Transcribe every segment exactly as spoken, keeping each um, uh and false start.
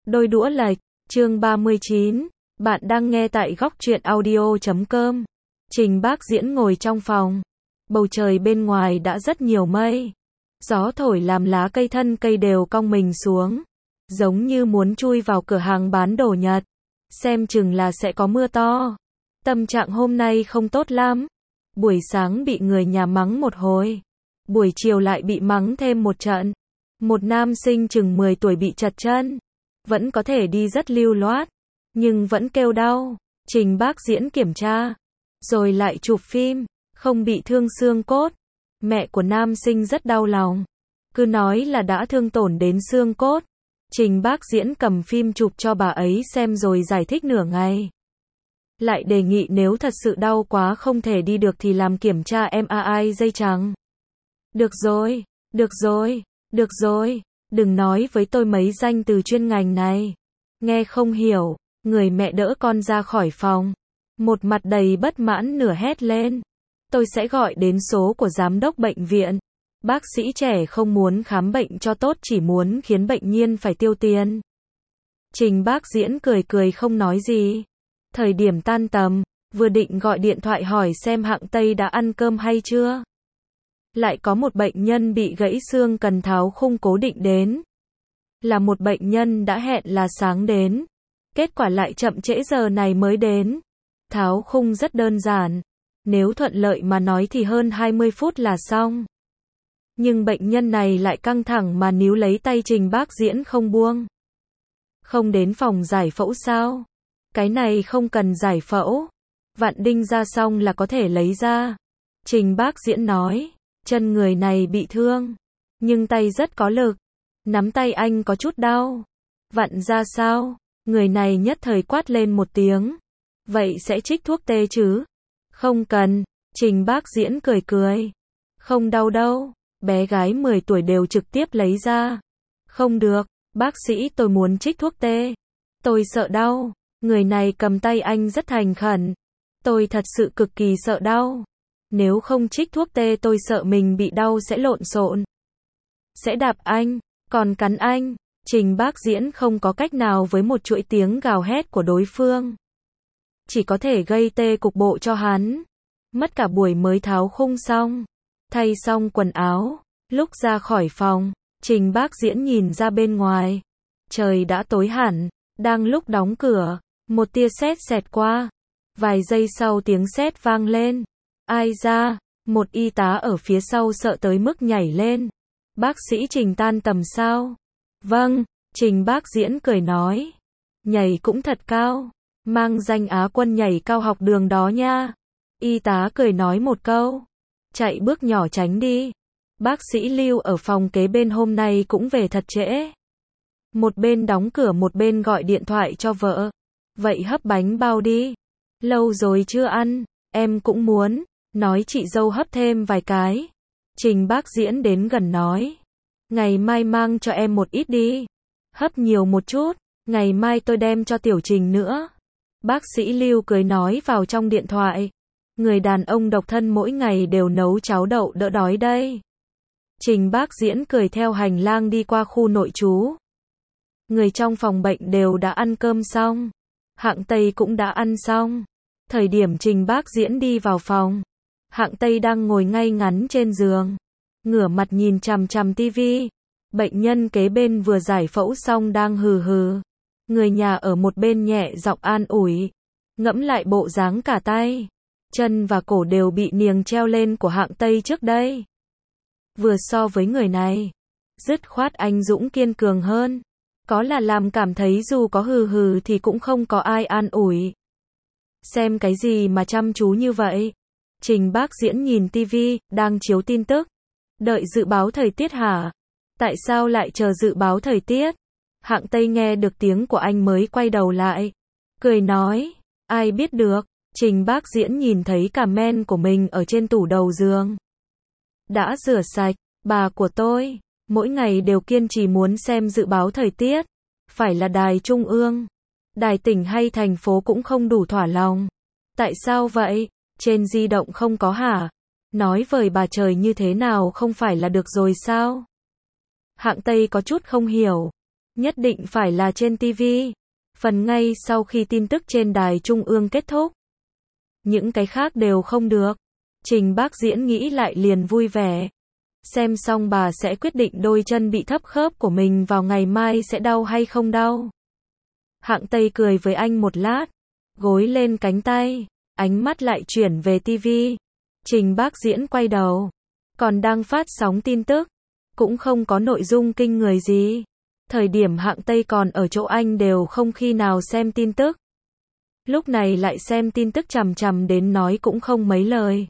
Đôi đũa lệch, chương ba mươi chín. Bạn đang nghe tại góc truyện audio chấm com. Trình Bác Diễn ngồi trong phòng. Bầu trời bên ngoài đã rất nhiều mây. Gió thổi làm lá cây thân cây đều cong mình xuống. Giống như muốn chui vào cửa hàng bán đồ Nhật. Xem chừng là sẽ có mưa to. Tâm trạng hôm nay không tốt lắm. Buổi sáng bị người nhà mắng một hồi. Buổi chiều lại bị mắng thêm một trận. Một nam sinh chừng mười tuổi bị trật chân. Vẫn có thể đi rất lưu loát. Nhưng vẫn kêu đau. Trình Bác Diễn kiểm tra. Rồi lại chụp phim. Không bị thương xương cốt. Mẹ của nam sinh rất đau lòng. Cứ nói là đã thương tổn đến xương cốt. Trình Bác Diễn cầm phim chụp cho bà ấy xem rồi giải thích nửa ngày. Lại đề nghị nếu thật sự đau quá không thể đi được thì làm kiểm tra em a i dây chằng. Được rồi, được rồi, được rồi, đừng nói với tôi mấy danh từ chuyên ngành này. Nghe không hiểu, người mẹ đỡ con ra khỏi phòng. Một mặt đầy bất mãn nửa hét lên. Tôi sẽ gọi đến số của giám đốc bệnh viện. Bác sĩ trẻ không muốn khám bệnh cho tốt, chỉ muốn khiến bệnh nhân phải tiêu tiền. Trình Bác Diễn cười cười không nói gì. Thời điểm tan tầm, vừa định gọi điện thoại hỏi xem Hạng Tây đã ăn cơm hay chưa. Lại có một bệnh nhân bị gãy xương cần tháo khung cố định đến. Là một bệnh nhân đã hẹn là sáng đến. Kết quả lại chậm trễ giờ này mới đến. Tháo khung rất đơn giản. Nếu thuận lợi mà nói thì hơn hai mươi phút là xong. Nhưng bệnh nhân này lại căng thẳng mà níu lấy tay Trình Bác Diễn không buông. Không đến phòng giải phẫu sao? Cái này không cần giải phẫu. Vặn đinh ra xong là có thể lấy ra. Trình Bác Diễn nói. Chân người này bị thương. Nhưng tay rất có lực. Nắm tay anh có chút đau. Vặn ra sao? Người này nhất thời quát lên một tiếng. Vậy sẽ trích thuốc tê chứ? Không cần. Trình Bác Diễn cười cười. Không đau đâu. Bé gái mười tuổi đều trực tiếp lấy ra. Không được. Bác sĩ, tôi muốn trích thuốc tê. Tôi sợ đau. Người này cầm tay anh rất thành khẩn. Tôi thật sự cực kỳ sợ đau. Nếu không trích thuốc tê tôi sợ mình bị đau sẽ lộn xộn. Sẽ đạp anh, còn cắn anh. Trình Bác Diễn không có cách nào với một chuỗi tiếng gào hét của đối phương. Chỉ có thể gây tê cục bộ cho hắn. Mất cả buổi mới tháo khung xong. Thay xong quần áo. Lúc ra khỏi phòng, Trình Bác Diễn nhìn ra bên ngoài. Trời đã tối hẳn. Đang lúc đóng cửa, một tia sét xẹt qua. Vài giây sau tiếng sét vang lên. Ai ra? Một y tá ở phía sau sợ tới mức nhảy lên. Bác sĩ Trình tan tầm sao? Vâng, Trình Bác Diễn cười nói. Nhảy cũng thật cao. Mang danh Á quân nhảy cao học đường đó nha. Y tá cười nói một câu. Chạy bước nhỏ tránh đi. Bác sĩ Lưu ở phòng kế bên hôm nay cũng về thật trễ. Một bên đóng cửa một bên gọi điện thoại cho vợ. Vậy hấp bánh bao đi. Lâu rồi chưa ăn, em cũng muốn. Nói chị dâu hấp thêm vài cái. Trình Bác Diễn đến gần nói. Ngày mai mang cho em một ít đi. Hấp nhiều một chút. Ngày mai tôi đem cho Tiểu Trình nữa. Bác sĩ Lưu cười nói vào trong điện thoại. Người đàn ông độc thân mỗi ngày đều nấu cháo đậu đỡ đói đây. Trình Bác Diễn cười theo hành lang đi qua khu nội trú. Người trong phòng bệnh đều đã ăn cơm xong. Hạng Tây cũng đã ăn xong. Thời điểm Trình Bác Diễn đi vào phòng. Hạng Tây đang ngồi ngay ngắn trên giường. Ngửa mặt nhìn chằm chằm tivi. Bệnh nhân kế bên vừa giải phẫu xong đang hừ hừ. Người nhà ở một bên nhẹ giọng an ủi. Ngẫm lại bộ dáng cả tay. Chân và cổ đều bị niềng treo lên của Hạng Tây trước đây. Vừa so với người này. Dứt khoát anh dũng kiên cường hơn. Có là làm cảm thấy dù có hừ hừ thì cũng không có ai an ủi. Xem cái gì mà chăm chú như vậy? Trình Bác Diễn nhìn tivi, đang chiếu tin tức. Đợi dự báo thời tiết hả? Tại sao lại chờ dự báo thời tiết? Hạng Tây nghe được tiếng của anh mới quay đầu lại. Cười nói, ai biết được. Trình Bác Diễn nhìn thấy cả men của mình ở trên tủ đầu giường. Đã rửa sạch, bà của tôi. Mỗi ngày đều kiên trì muốn xem dự báo thời tiết. Phải là đài trung ương. Đài tỉnh hay thành phố cũng không đủ thỏa lòng. Tại sao vậy? Trên di động không có hả? Nói vời bà trời như thế nào không phải là được rồi sao? Hạng Tây có chút không hiểu. Nhất định phải là trên ti vi. Phần ngay sau khi tin tức trên đài trung ương kết thúc. Những cái khác đều không được. Trình Bác Diễn nghĩ lại liền vui vẻ. Xem xong bà sẽ quyết định đôi chân bị thấp khớp của mình vào ngày mai sẽ đau hay không đau. Hạng Tây cười với anh một lát. Gối lên cánh tay. Ánh mắt lại chuyển về ti vi. Trình Bác Diễn quay đầu. Còn đang phát sóng tin tức. Cũng không có nội dung kinh người gì. Thời điểm Hạng Tây còn ở chỗ anh đều không khi nào xem tin tức. Lúc này lại xem tin tức chằm chằm đến nói cũng không mấy lời.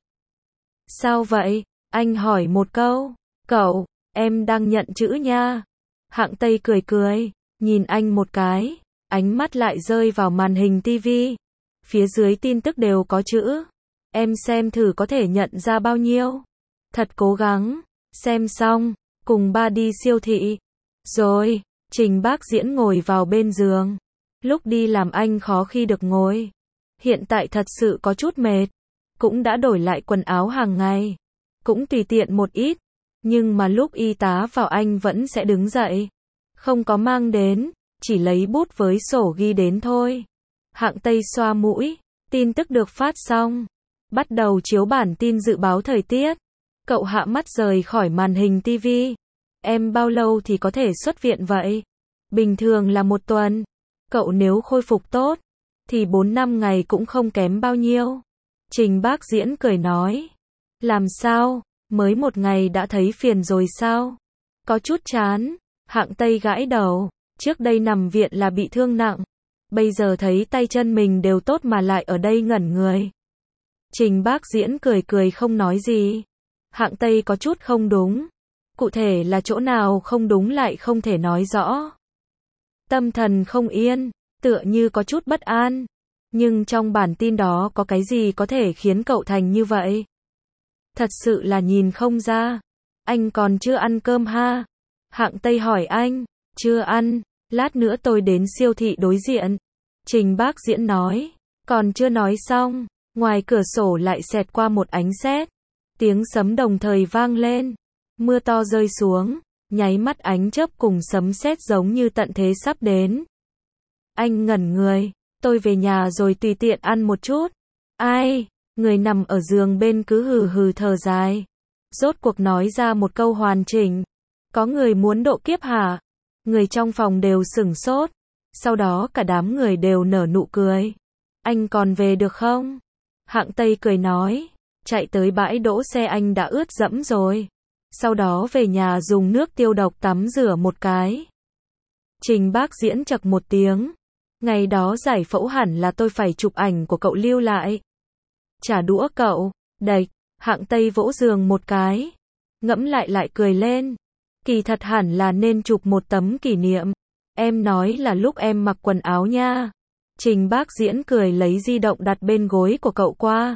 Sao vậy? Anh hỏi một câu. Cậu, em đang nhận chữ nha. Hạng Tây cười cười, nhìn anh một cái. Ánh mắt lại rơi vào màn hình ti vi. Phía dưới tin tức đều có chữ. Em xem thử có thể nhận ra bao nhiêu. Thật cố gắng. Xem xong, cùng ba đi siêu thị. Rồi, Trình Bác Diễn ngồi vào bên giường. Lúc đi làm anh khó khi được ngồi. Hiện tại thật sự có chút mệt. Cũng đã đổi lại quần áo hàng ngày. Cũng tùy tiện một ít. Nhưng mà lúc y tá vào anh vẫn sẽ đứng dậy. Không có mang đến, chỉ lấy bút với sổ ghi đến thôi. Hạng Tây xoa mũi. Tin tức được phát xong. Bắt đầu chiếu bản tin dự báo thời tiết. Cậu hạ mắt rời khỏi màn hình ti vi. Em bao lâu thì có thể xuất viện vậy? Bình thường là một tuần. Cậu nếu khôi phục tốt, thì bốn năm ngày cũng không kém bao nhiêu. Trình Bác Diễn cười nói. Làm sao? Mới một ngày đã thấy phiền rồi sao? Có chút chán. Hạng Tây gãi đầu. Trước đây nằm viện là bị thương nặng. Bây giờ thấy tay chân mình đều tốt mà lại ở đây ngẩn người. Trình Bác Diễn cười cười không nói gì. Hạng Tây có chút không đúng. Cụ thể là chỗ nào không đúng lại không thể nói rõ. Tâm thần không yên, tựa như có chút bất an. Nhưng trong bản tin đó có cái gì có thể khiến cậu thành như vậy? Thật sự là nhìn không ra. Anh còn chưa ăn cơm ha? Hạng Tây hỏi anh. Chưa ăn, lát nữa tôi đến siêu thị đối diện. Trình Bác Diễn nói. Còn chưa nói xong, ngoài cửa sổ lại xẹt qua một ánh sét. Tiếng sấm đồng thời vang lên. Mưa to rơi xuống, nháy mắt ánh chớp cùng sấm sét giống như tận thế sắp đến. Anh ngẩn người. Tôi về nhà rồi tùy tiện ăn một chút. Ai? Người nằm ở giường bên cứ hừ hừ thở dài. Rốt cuộc nói ra một câu hoàn chỉnh. Có người muốn độ kiếp hả? Người trong phòng đều sửng sốt. Sau đó cả đám người đều nở nụ cười. Anh còn về được không? Hạng Tây cười nói. Chạy tới bãi đỗ xe anh đã ướt dẫm rồi. Sau đó về nhà dùng nước tiêu độc tắm rửa một cái. Trình Bác Diễn chậc một tiếng. Ngày đó giải phẫu hẳn là tôi phải chụp ảnh của cậu lưu lại. Trả đũa cậu. Đạch. Hạng Tây vỗ giường một cái. Ngẫm lại lại cười lên. Kỳ thật hẳn là nên chụp một tấm kỷ niệm. Em nói là lúc em mặc quần áo nha. Trình Bác Diễn cười lấy di động đặt bên gối của cậu qua.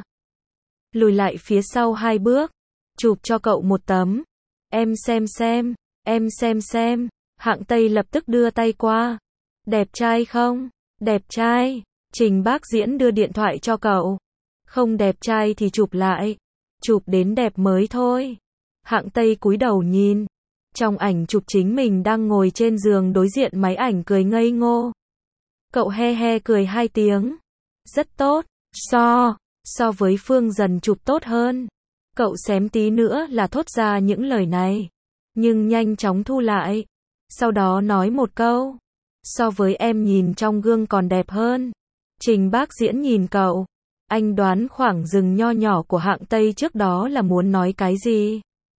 Lùi lại phía sau hai bước. Chụp cho cậu một tấm. Em xem xem. Em xem xem. Hạng Tây lập tức đưa tay qua. Đẹp trai không? Đẹp trai. Trình Bác Diễn đưa điện thoại cho cậu. Không đẹp trai thì chụp lại. Chụp đến đẹp mới thôi. Hạng Tây cúi đầu nhìn. Trong ảnh chụp chính mình đang ngồi trên giường đối diện máy ảnh cười ngây ngô. Cậu he he cười hai tiếng. Rất tốt. So. So với Phương Dần chụp tốt hơn. Cậu xém tí nữa là thốt ra những lời này. Nhưng nhanh chóng thu lại. Sau đó nói một câu. So với em nhìn trong gương còn đẹp hơn. Trình Bác Diễn nhìn cậu. Anh đoán khoảng rừng nho nhỏ của Hạng Tây trước đó là muốn nói cái gì.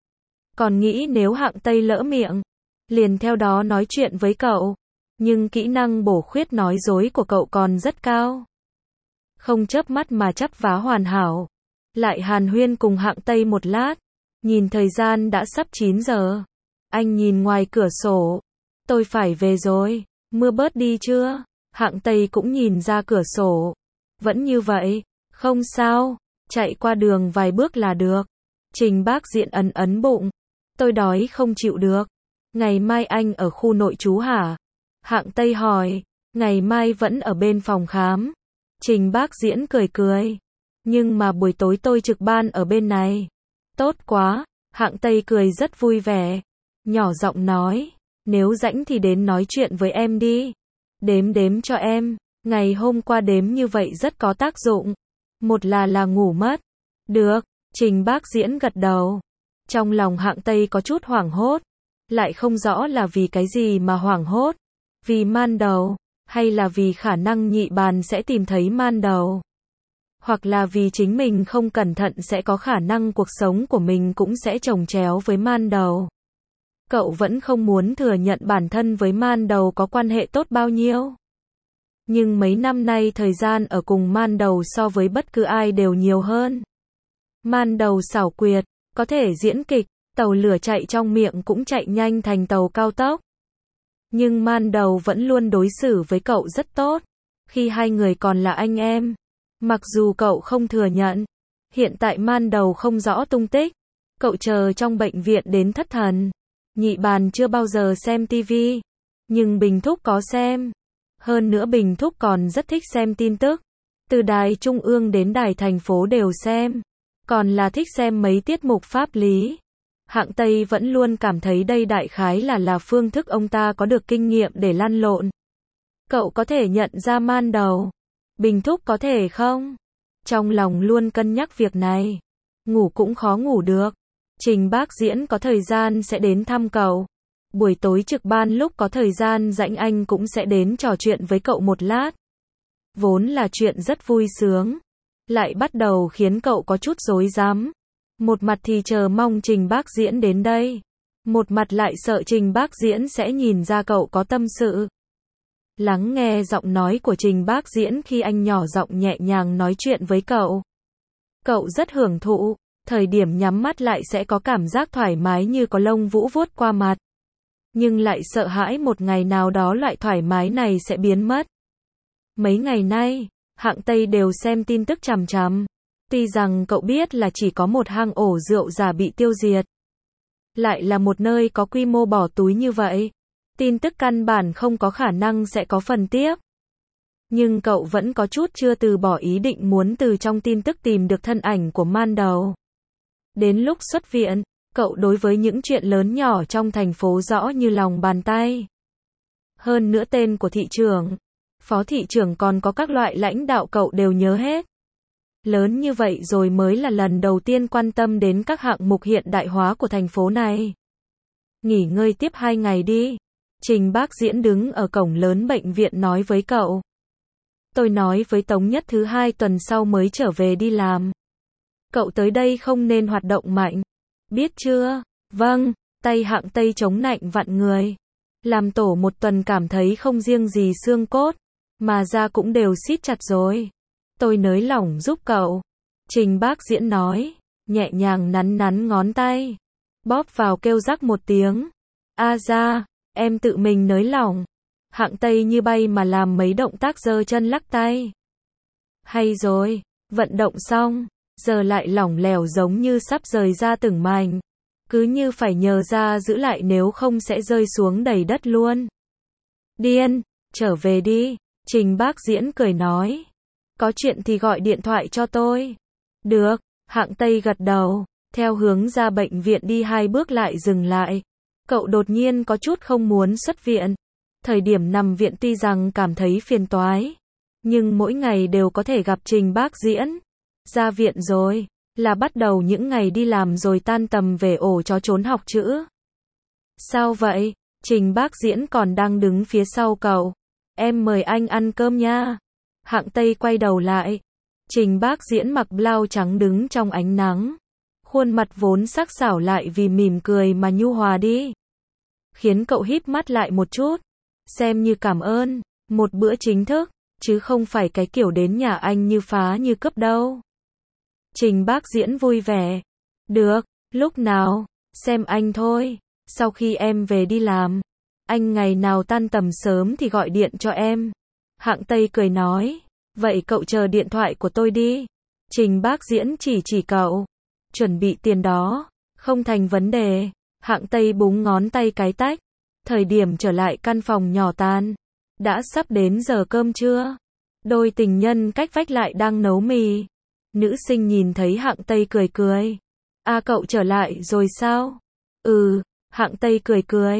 Còn nghĩ nếu Hạng Tây lỡ miệng, liền theo đó nói chuyện với cậu. Nhưng kỹ năng bổ khuyết nói dối của cậu còn rất cao. Không chớp mắt mà chắp vá hoàn hảo. Lại hàn huyên cùng Hạng Tây một lát. Nhìn thời gian đã sắp chín giờ. Anh nhìn ngoài cửa sổ. Tôi phải về rồi. Mưa bớt đi chưa? Hạng Tây cũng nhìn ra cửa sổ. Vẫn như vậy. Không sao. Chạy qua đường vài bước là được. Trình Bác Diễn ấn ấn bụng. Tôi đói không chịu được. Ngày mai anh ở khu nội trú hả? Hạng Tây hỏi. Ngày mai vẫn ở bên phòng khám. Trình Bác Diễn cười cười. Nhưng mà buổi tối tôi trực ban ở bên này. Tốt quá. Hạng Tây cười rất vui vẻ. Nhỏ giọng nói. Nếu rảnh thì đến nói chuyện với em đi. Đếm đếm cho em. Ngày hôm qua đếm như vậy rất có tác dụng. Một là là ngủ mất. Được, Trình Bác Diễn gật đầu. Trong lòng Hạng Tây có chút hoảng hốt. Lại không rõ là vì cái gì mà hoảng hốt. Vì man đầu, hay là vì khả năng nhị bàn sẽ tìm thấy man đầu. Hoặc là vì chính mình không cẩn thận sẽ có khả năng cuộc sống của mình cũng sẽ chồng chéo với man đầu. Cậu vẫn không muốn thừa nhận bản thân với man đầu có quan hệ tốt bao nhiêu. Nhưng mấy năm nay thời gian ở cùng man đầu so với bất cứ ai đều nhiều hơn. Man đầu xảo quyệt, có thể diễn kịch, tàu lửa chạy trong miệng cũng chạy nhanh thành tàu cao tốc. Nhưng man đầu vẫn luôn đối xử với cậu rất tốt. Khi hai người còn là anh em. Mặc dù cậu không thừa nhận. Hiện tại man đầu không rõ tung tích. Cậu chờ trong bệnh viện đến thất thần. Nhị bàn chưa bao giờ xem tivi. Nhưng Bình Thúc có xem. Hơn nữa Bình Thúc còn rất thích xem tin tức. Từ đài trung ương đến đài thành phố đều xem. Còn là thích xem mấy tiết mục pháp lý. Hạng Tây vẫn luôn cảm thấy đây đại khái là là phương thức ông ta có được kinh nghiệm để lăn lộn. Cậu có thể nhận ra man đầu. Bình Thúc có thể không? Trong lòng luôn cân nhắc việc này. Ngủ cũng khó ngủ được. Trình Bác Diễn có thời gian sẽ đến thăm cậu. Buổi tối trực ban lúc có thời gian rảnh anh cũng sẽ đến trò chuyện với cậu một lát. Vốn là chuyện rất vui sướng. Lại bắt đầu khiến cậu có chút rối rắm. Một mặt thì chờ mong Trình Bác Diễn đến đây. Một mặt lại sợ Trình Bác Diễn sẽ nhìn ra cậu có tâm sự. Lắng nghe giọng nói của Trình Bác Diễn khi anh nhỏ giọng nhẹ nhàng nói chuyện với cậu. Cậu rất hưởng thụ. Thời điểm nhắm mắt lại sẽ có cảm giác thoải mái như có lông vũ vuốt qua mặt. Nhưng lại sợ hãi một ngày nào đó loại thoải mái này sẽ biến mất. Mấy ngày nay, Hạng Tây đều xem tin tức chằm chằm. Tuy rằng cậu biết là chỉ có một hang ổ rượu giả bị tiêu diệt. Lại là một nơi có quy mô bỏ túi như vậy. Tin tức căn bản không có khả năng sẽ có phần tiếp. Nhưng cậu vẫn có chút chưa từ bỏ ý định muốn từ trong tin tức tìm được thân ảnh của man đầu. Đến lúc xuất viện, cậu đối với những chuyện lớn nhỏ trong thành phố rõ như lòng bàn tay. Hơn nữa tên của thị trưởng, phó thị trưởng còn có các loại lãnh đạo cậu đều nhớ hết. Lớn như vậy rồi mới là lần đầu tiên quan tâm đến các hạng mục hiện đại hóa của thành phố này. Nghỉ ngơi tiếp hai ngày đi. Trình Bác Diễn đứng ở cổng lớn bệnh viện nói với cậu. Tôi nói với Tống Nhất thứ hai tuần sau mới trở về đi làm. Cậu tới đây không nên hoạt động mạnh. Biết chưa? Vâng, tay Hạng Tây chống nạnh vặn người. Làm tổ một tuần cảm thấy không riêng gì xương cốt, mà da cũng đều siết chặt rồi. Tôi nới lỏng giúp cậu. Trình Bác Diễn nói, nhẹ nhàng nắn nắn ngón tay. Bóp vào kêu rắc một tiếng. A da, em tự mình nới lỏng. Hạng Tây như bay mà làm mấy động tác giơ chân lắc tay. Hay rồi, vận động xong, giờ lại lỏng lẻo giống như sắp rời ra từng mảnh. Cứ như phải nhờ ra giữ lại nếu không sẽ rơi xuống đầy đất luôn. Điên, trở về đi. Trình Bác Diễn cười nói. Có chuyện thì gọi điện thoại cho tôi. Được, Hạng Tây gật đầu. Theo hướng ra bệnh viện đi hai bước lại dừng lại. Cậu đột nhiên có chút không muốn xuất viện. Thời điểm nằm viện tuy rằng cảm thấy phiền toái. Nhưng mỗi ngày đều có thể gặp Trình Bác Diễn. Ra viện rồi, là bắt đầu những ngày đi làm rồi tan tầm về ổ chó trốn học chữ. Sao vậy? Trình Bác Diễn còn đang đứng phía sau cậu. Em mời anh ăn cơm nha. Hạng Tây quay đầu lại. Trình Bác Diễn mặc blau trắng đứng trong ánh nắng. Khuôn mặt vốn sắc sảo lại vì mỉm cười mà nhu hòa đi. Khiến cậu híp mắt lại một chút. Xem như cảm ơn. Một bữa chính thức. Chứ không phải cái kiểu đến nhà anh như phá như cướp đâu. Trình Bác Diễn vui vẻ. Được, lúc nào, xem anh thôi. Sau khi em về đi làm, anh ngày nào tan tầm sớm thì gọi điện cho em. Hạng Tây cười nói. Vậy cậu chờ điện thoại của tôi đi. Trình Bác Diễn chỉ chỉ cậu. Chuẩn bị tiền đó. Không thành vấn đề. Hạng Tây búng ngón tay cái tách. Thời điểm trở lại căn phòng nhỏ tan. Đã sắp đến giờ cơm trưa. Đôi tình nhân cách vách lại đang nấu mì. Nữ sinh nhìn thấy Hạng Tây cười cười. À cậu trở lại rồi sao? Ừ, Hạng Tây cười cười.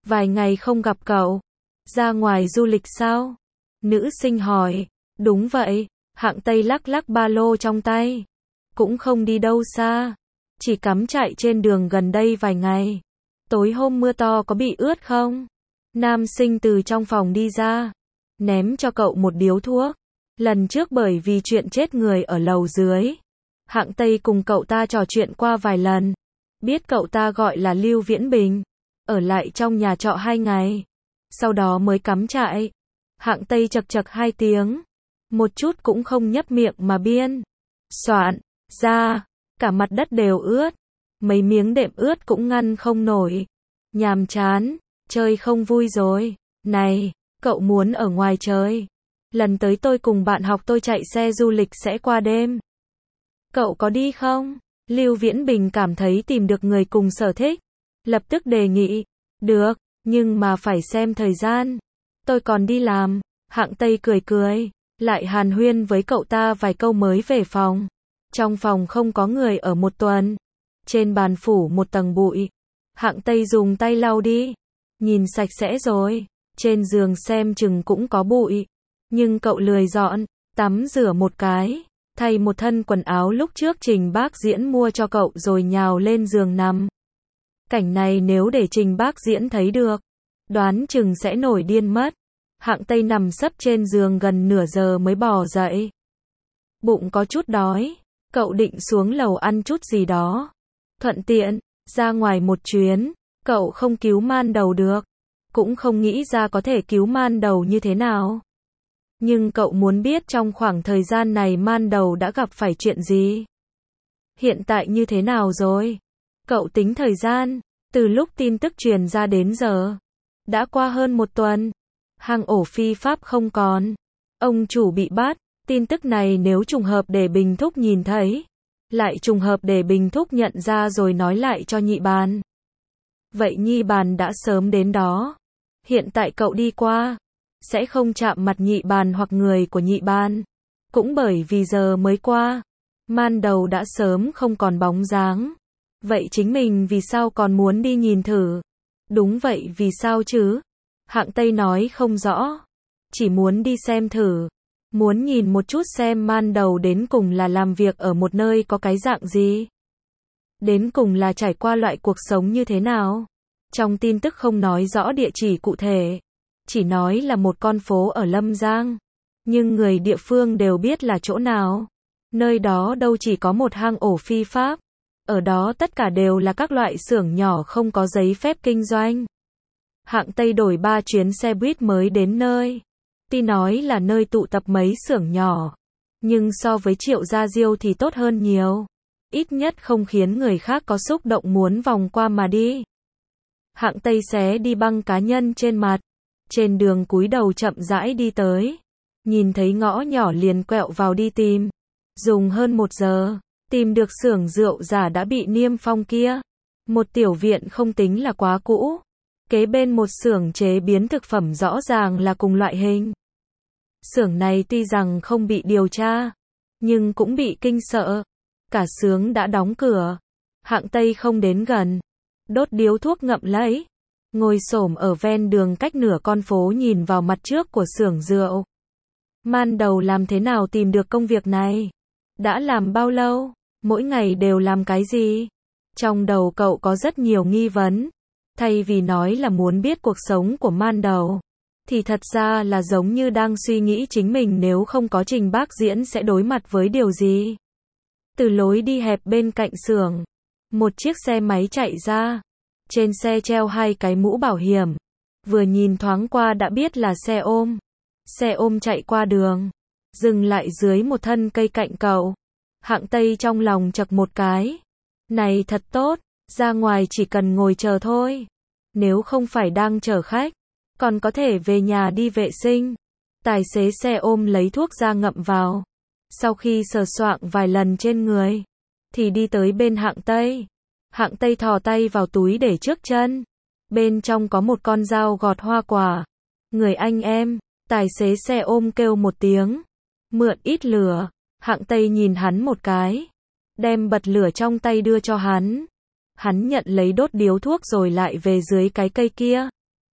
Vài ngày không gặp cậu. Ra ngoài du lịch sao? Nữ sinh hỏi. Đúng vậy. Hạng Tây lắc lắc ba lô trong tay. Cũng không đi đâu xa. Chỉ cắm trại trên đường gần đây vài ngày. Tối hôm mưa to có bị ướt không? Nam sinh từ trong phòng đi ra. Ném cho cậu một điếu thuốc. Lần trước bởi vì chuyện chết người ở lầu dưới. Hạng Tây cùng cậu ta trò chuyện qua vài lần. Biết cậu ta gọi là Lưu Viễn Bình. Ở lại trong nhà trọ hai ngày. Sau đó mới cắm trại. Hạng Tây chật chật hai tiếng. Một chút cũng không nhấp miệng mà biên. Soạn. Ra. Cả mặt đất đều ướt. Mấy miếng đệm ướt cũng ngăn không nổi. Nhàm chán. Chơi không vui rồi. Này. Cậu muốn ở ngoài chơi. Lần tới tôi cùng bạn học tôi chạy xe du lịch sẽ qua đêm. Cậu có đi không? Lưu Viễn Bình cảm thấy tìm được người cùng sở thích. Lập tức đề nghị. Được, nhưng mà phải xem thời gian. Tôi còn đi làm. Hạng Tây cười cười. Lại hàn huyên với cậu ta vài câu mới về phòng. Trong phòng không có người ở một tuần. Trên bàn phủ một tầng bụi. Hạng Tây dùng tay lau đi. Nhìn sạch sẽ rồi. Trên giường xem chừng cũng có bụi. Nhưng cậu lười dọn. Tắm rửa một cái. Thay một thân quần áo lúc trước Trình Bác Diễn mua cho cậu rồi nhào lên giường nằm. Cảnh này nếu để Trình Bác Diễn thấy được, đoán chừng sẽ nổi điên mất. Hạng Tây nằm sấp trên giường gần nửa giờ mới bò dậy. Bụng có chút đói, cậu định xuống lầu ăn chút gì đó. Thuận tiện, ra ngoài một chuyến, cậu không cứu man đầu được. Cũng không nghĩ ra có thể cứu man đầu như thế nào. Nhưng cậu muốn biết trong khoảng thời gian này man đầu đã gặp phải chuyện gì. Hiện tại như thế nào rồi? Cậu tính thời gian, từ lúc tin tức truyền ra đến giờ. Đã qua hơn một tuần. Hang ổ phi pháp không còn. Ông chủ bị bắt. Tin tức này nếu trùng hợp để Bình Thúc nhìn thấy. Lại trùng hợp để Bình Thúc nhận ra rồi nói lại cho Nhị Bàn. Vậy Nhị Bàn đã sớm đến đó. Hiện tại cậu đi qua. Sẽ không chạm mặt Nhị Bàn hoặc người của Nhị Bàn. Cũng bởi vì giờ mới qua. Man đầu đã sớm không còn bóng dáng. Vậy chính mình vì sao còn muốn đi nhìn thử? Đúng vậy vì sao chứ? Hạng Tây nói không rõ. Chỉ muốn đi xem thử. Muốn nhìn một chút xem man đầu đến cùng là làm việc ở một nơi có cái dạng gì. Đến cùng là trải qua loại cuộc sống như thế nào. Trong tin tức không nói rõ địa chỉ cụ thể. Chỉ nói là một con phố ở Lâm Giang. Nhưng người địa phương đều biết là chỗ nào. Nơi đó đâu chỉ có một hang ổ phi pháp. Ở đó tất cả đều là các loại xưởng nhỏ không có giấy phép kinh doanh. Hạng Tây đổi ba chuyến xe buýt mới đến nơi. Tuy nói là nơi tụ tập mấy xưởng nhỏ. Nhưng so với Triệu Gia Diêu thì tốt hơn nhiều. Ít nhất không khiến người khác có xúc động muốn vòng qua mà đi. Hạng Tây xé đi băng cá nhân trên mặt. Trên đường cúi đầu chậm rãi đi tới. Nhìn thấy ngõ nhỏ liền quẹo vào đi tìm. Dùng hơn một giờ. Tìm được xưởng rượu giả đã bị niêm phong kia. Một tiểu viện không tính là quá cũ. Kế bên một xưởng chế biến thực phẩm rõ ràng là cùng loại hình. Xưởng này tuy rằng không bị điều tra, nhưng cũng bị kinh sợ. Cả xưởng đã đóng cửa. Hạng Tây không đến gần. Đốt điếu thuốc ngậm lấy. Ngồi xổm ở ven đường cách nửa con phố nhìn vào mặt trước của xưởng rượu. Man đầu làm thế nào tìm được công việc này? Đã làm bao lâu? Mỗi ngày đều làm cái gì? Trong đầu cậu có rất nhiều nghi vấn. Thay vì nói là muốn biết cuộc sống của man đầu, thì thật ra là giống như đang suy nghĩ chính mình nếu không có Trình Bác Diễn sẽ đối mặt với điều gì. Từ lối đi hẹp bên cạnh xưởng, một chiếc xe máy chạy ra. Trên xe treo hai cái mũ bảo hiểm. Vừa nhìn thoáng qua đã biết là xe ôm. Xe ôm chạy qua đường, dừng lại dưới một thân cây cạnh cậu. Hạng Tây trong lòng chậc một cái. Này thật tốt, ra ngoài chỉ cần ngồi chờ thôi. Nếu không phải đang chở khách, còn có thể về nhà đi vệ sinh. Tài xế xe ôm lấy thuốc ra ngậm vào. Sau khi sờ soạng vài lần trên người, thì đi tới bên Hạng Tây. Hạng Tây thò tay vào túi để trước chân. Bên trong có một con dao gọt hoa quả. Người anh em, tài xế xe ôm kêu một tiếng. Mượn ít lửa. Hạng Tây nhìn hắn một cái. Đem bật lửa trong tay đưa cho hắn. Hắn nhận lấy đốt điếu thuốc rồi lại về dưới cái cây kia.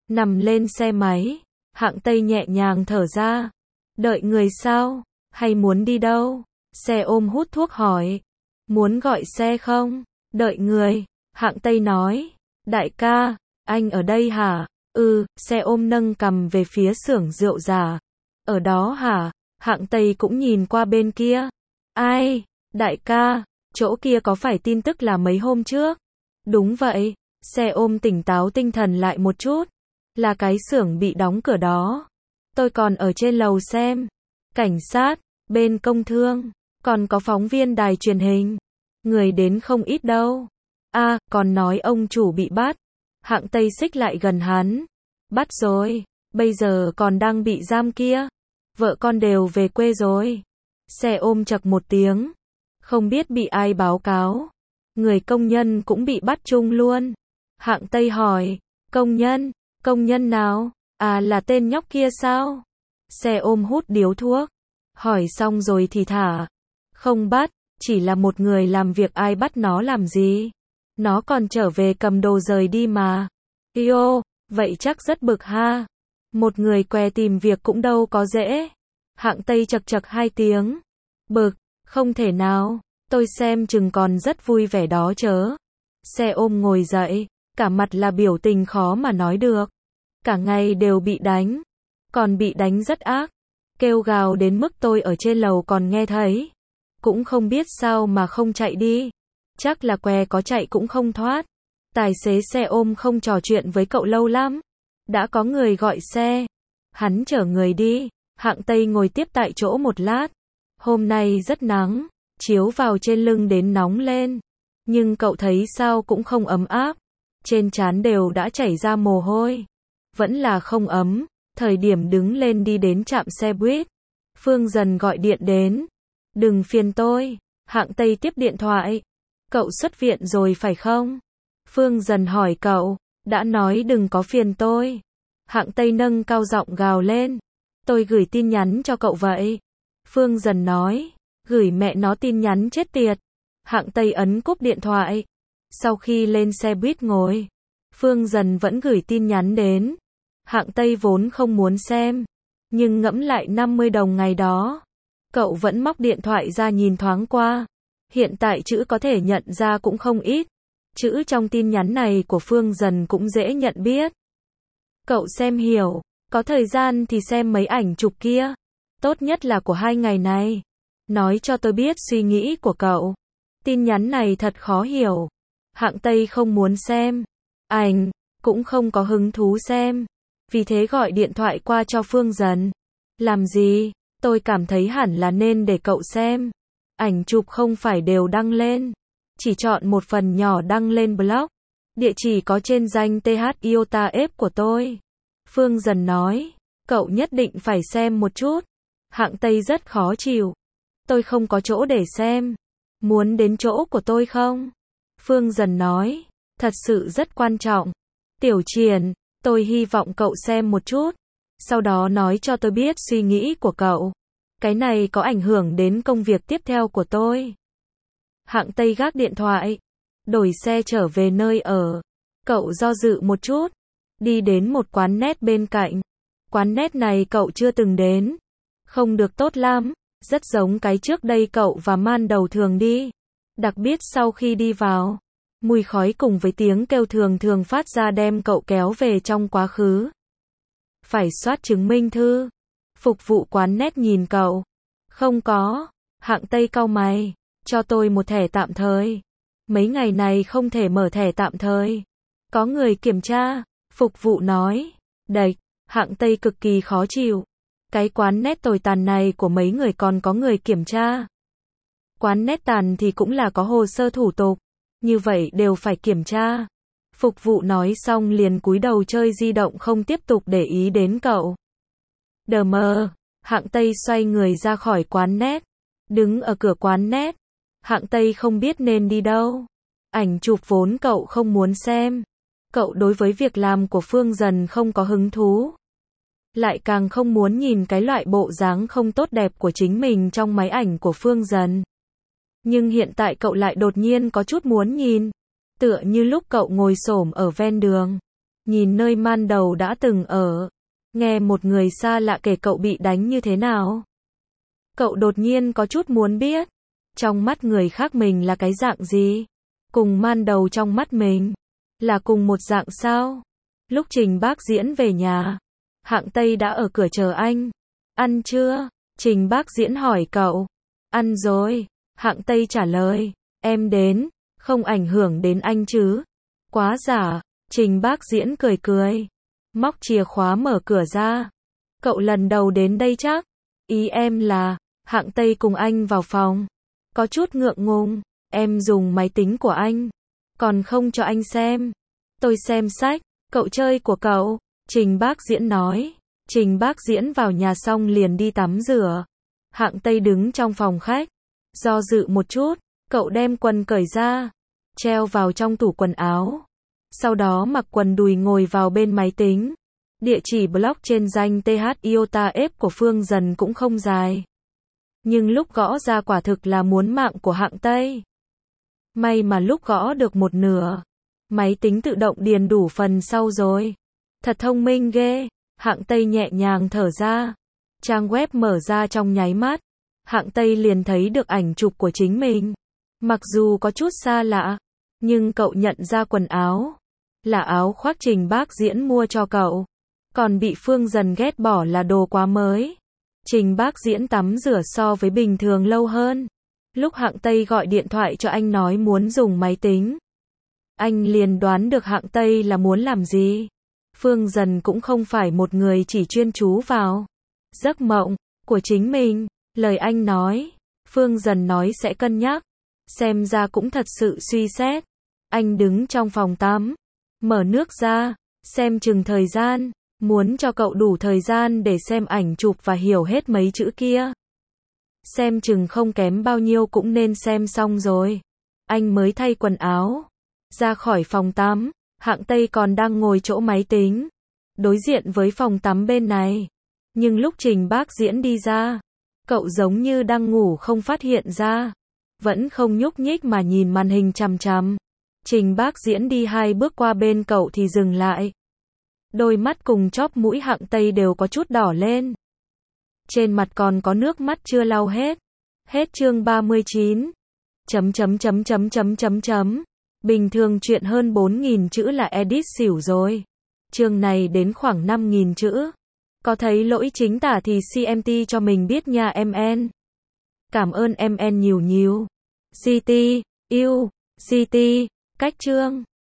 Nằm lên xe máy, Hạng Tây nhẹ nhàng thở ra. Đợi người sao? Hay muốn đi đâu? Xe ôm hút thuốc hỏi. Muốn gọi xe không? Đợi người, Hạng Tây nói. Đại ca, anh ở đây hả? Ừ, xe ôm nâng cằm về phía xưởng rượu giả. Ở đó hả? Hạng Tây cũng nhìn qua bên kia. Ai? Đại ca, chỗ kia có phải tin tức là mấy hôm trước? Đúng vậy, xe ôm tỉnh táo tinh thần lại một chút. Là cái xưởng bị đóng cửa đó. Tôi còn ở trên lầu xem. Cảnh sát, bên công thương, còn có phóng viên đài truyền hình. Người đến không ít đâu. À, còn nói ông chủ bị bắt. Hạng Tây xích lại gần hắn. Bắt rồi, bây giờ còn đang bị giam kia. Vợ con đều về quê rồi. Xe ôm chậc một tiếng. Không biết bị ai báo cáo. Người công nhân cũng bị bắt chung luôn. Hạng Tây hỏi, công nhân, công nhân nào? À là tên nhóc kia sao? Xe ôm hút điếu thuốc. Hỏi xong rồi thì thả. Không bắt, chỉ là một người làm việc, ai bắt nó làm gì? Nó còn trở về cầm đồ rời đi mà. Yêu, vậy chắc rất bực ha. Một người què tìm việc cũng đâu có dễ. Hạng Tây chậc chậc hai tiếng. Bực, không thể nào. Tôi xem chừng còn rất vui vẻ đó chớ. Xe ôm ngồi dậy, cả mặt là biểu tình khó mà nói được. Cả ngày đều bị đánh. Còn bị đánh rất ác. Kêu gào đến mức tôi ở trên lầu còn nghe thấy. Cũng không biết sao mà không chạy đi. Chắc là què có chạy cũng không thoát. Tài xế xe ôm không trò chuyện với cậu lâu lắm. Đã có người gọi xe. Hắn chở người đi. Hạng Tây ngồi tiếp tại chỗ một lát. Hôm nay rất nắng. Chiếu vào trên lưng đến nóng lên. Nhưng cậu thấy sao cũng không ấm áp. Trên trán đều đã chảy ra mồ hôi. Vẫn là không ấm. Thời điểm đứng lên đi đến trạm xe buýt. Phương Dần gọi điện đến. Đừng phiền tôi. Hạng Tây tiếp điện thoại. Cậu xuất viện rồi phải không? Phương Dần hỏi cậu. Đã nói đừng có phiền tôi. Hạng Tây nâng cao giọng gào lên. Tôi gửi tin nhắn cho cậu vậy. Phương Dần nói. Gửi mẹ nó tin nhắn chết tiệt. Hạng Tây ấn cúp điện thoại. Sau khi lên xe buýt ngồi, Phương Dần vẫn gửi tin nhắn đến. Hạng Tây vốn không muốn xem, nhưng ngẫm lại năm mươi đồng ngày đó, cậu vẫn móc điện thoại ra nhìn thoáng qua. Hiện tại chữ có thể nhận ra cũng không ít. Chữ trong tin nhắn này của Phương Dần cũng dễ nhận biết. Cậu xem hiểu, có thời gian thì xem mấy ảnh chụp kia. Tốt nhất là của hai ngày này. Nói cho tôi biết suy nghĩ của cậu. Tin nhắn này thật khó hiểu. Hạng Tây không muốn xem ảnh, cũng không có hứng thú xem. Vì thế gọi điện thoại qua cho Phương Dần. Làm gì? Tôi cảm thấy hẳn là nên để cậu xem. Ảnh chụp không phải đều đăng lên. Chỉ chọn một phần nhỏ đăng lên blog. Địa chỉ có trên danh tê hát iota ép của tôi. Phương Dần nói. Cậu nhất định phải xem một chút. Hạng Tây rất khó chịu. Tôi không có chỗ để xem. Muốn đến chỗ của tôi không? Phương Dần nói. Thật sự rất quan trọng. Tiểu Triển, tôi hy vọng cậu xem một chút. Sau đó nói cho tôi biết suy nghĩ của cậu. Cái này có ảnh hưởng đến công việc tiếp theo của tôi. Hạng Tây gác điện thoại. Đổi xe trở về nơi ở. Cậu do dự một chút. Đi đến một quán net bên cạnh. Quán net này cậu chưa từng đến. Không được tốt lắm. Rất giống cái trước đây cậu và Man Đầu thường đi. Đặc biệt sau khi đi vào, mùi khói cùng với tiếng kêu thường thường phát ra đem cậu kéo về trong quá khứ. Phải soát chứng minh thư. Phục vụ quán net nhìn cậu. Không có. Hạng Tây cau mày. Cho tôi một thẻ tạm thời. Mấy ngày này không thể mở thẻ tạm thời. Có người kiểm tra. Phục vụ nói. Đệch. Hạng Tây cực kỳ khó chịu. Cái quán net tồi tàn này của mấy người còn có người kiểm tra. Quán net tàn thì cũng là có hồ sơ thủ tục. Như vậy đều phải kiểm tra. Phục vụ nói xong liền cúi đầu chơi di động không tiếp tục để ý đến cậu. Đờ mờ. Hạng Tây xoay người ra khỏi quán net. Đứng ở cửa quán net. Hạng Tây không biết nên đi đâu. Ảnh chụp vốn cậu không muốn xem. Cậu đối với việc làm của Phương Dần không có hứng thú. Lại càng không muốn nhìn cái loại bộ dáng không tốt đẹp của chính mình trong máy ảnh của Phương Dần. Nhưng hiện tại cậu lại đột nhiên có chút muốn nhìn. Tựa như lúc cậu ngồi xổm ở ven đường. nhìn nơi man đầu đã từng ở, nghe một người xa lạ kể cậu bị đánh như thế nào. Cậu đột nhiên có chút muốn biết, trong mắt người khác mình là cái dạng gì, cùng man đầu trong mắt mình, là cùng một dạng sao. Lúc Trình Bác Diễn về nhà, Hạng Tây đã ở cửa chờ anh. Ăn chưa? Trình Bác Diễn hỏi cậu. Ăn rồi, Hạng Tây trả lời. Em đến, không ảnh hưởng đến anh chứ? Quá giả, Trình Bác Diễn cười cười, móc chìa khóa mở cửa ra. Cậu lần đầu đến đây chắc? Ý em là, Hạng Tây cùng anh vào phòng. Có chút ngượng ngùng, em dùng máy tính của anh, còn không cho anh xem. Tôi xem sách, cậu chơi của cậu, Trình Bác Diễn nói. Trình Bác Diễn vào nhà xong liền đi tắm rửa. Hạng Tây đứng trong phòng khách, do dự một chút, cậu đem quần cởi ra, treo vào trong tủ quần áo. Sau đó mặc quần đùi ngồi vào bên máy tính. Địa chỉ blog trên danh tê hát iota ép của Phương Dần cũng không dài, nhưng lúc gõ ra quả thực là muốn mạng của Hạng Tây. May mà lúc gõ được một nửa, máy tính tự động điền đủ phần sau rồi. Thật thông minh ghê, Hạng Tây nhẹ nhàng thở ra. Trang web mở ra trong nháy mắt, Hạng Tây liền thấy được ảnh chụp của chính mình. Mặc dù có chút xa lạ, nhưng cậu nhận ra quần áo là áo khoác Trình Bác Diễn mua cho cậu, còn bị Phương Dần ghét bỏ là đồ quá mới. Trình Bác Diễn tắm rửa so với bình thường lâu hơn. Lúc Hạng Tây gọi điện thoại cho anh nói muốn dùng máy tính, anh liền đoán được Hạng Tây là muốn làm gì. Phương Dần cũng không phải một người chỉ chuyên chú vào giấc mộng của chính mình. Lời anh nói, Phương Dần nói sẽ cân nhắc, xem ra cũng thật sự suy xét. Anh đứng trong phòng tắm, mở nước ra, xem chừng thời gian, muốn cho cậu đủ thời gian để xem ảnh chụp và hiểu hết mấy chữ kia. Xem chừng không kém bao nhiêu cũng nên xem xong rồi. Anh mới thay quần áo, ra khỏi phòng tắm. Hạng Tây còn đang ngồi chỗ máy tính, đối diện với phòng tắm bên này. Nhưng lúc Trình Bác Diễn đi ra, cậu giống như đang ngủ không phát hiện ra, vẫn không nhúc nhích mà nhìn màn hình chằm chằm. Trình Bác Diễn đi hai bước qua bên cậu thì dừng lại. Đôi mắt cùng chóp mũi Hạng Tây đều có chút đỏ lên. Trên mặt còn có nước mắt chưa lau hết. Hết chương ba mươi chín. Chấm chấm chấm chấm chấm chấm chấm. Bình thường chuyện hơn bốn nghìn chữ là edit xỉu rồi. Chương này đến khoảng năm nghìn chữ. Có thấy lỗi chính tả thì xê em tê cho mình biết nha em en. Cảm ơn em en nhiều nhiều. giê tê, yêu, giê tê, cách chương.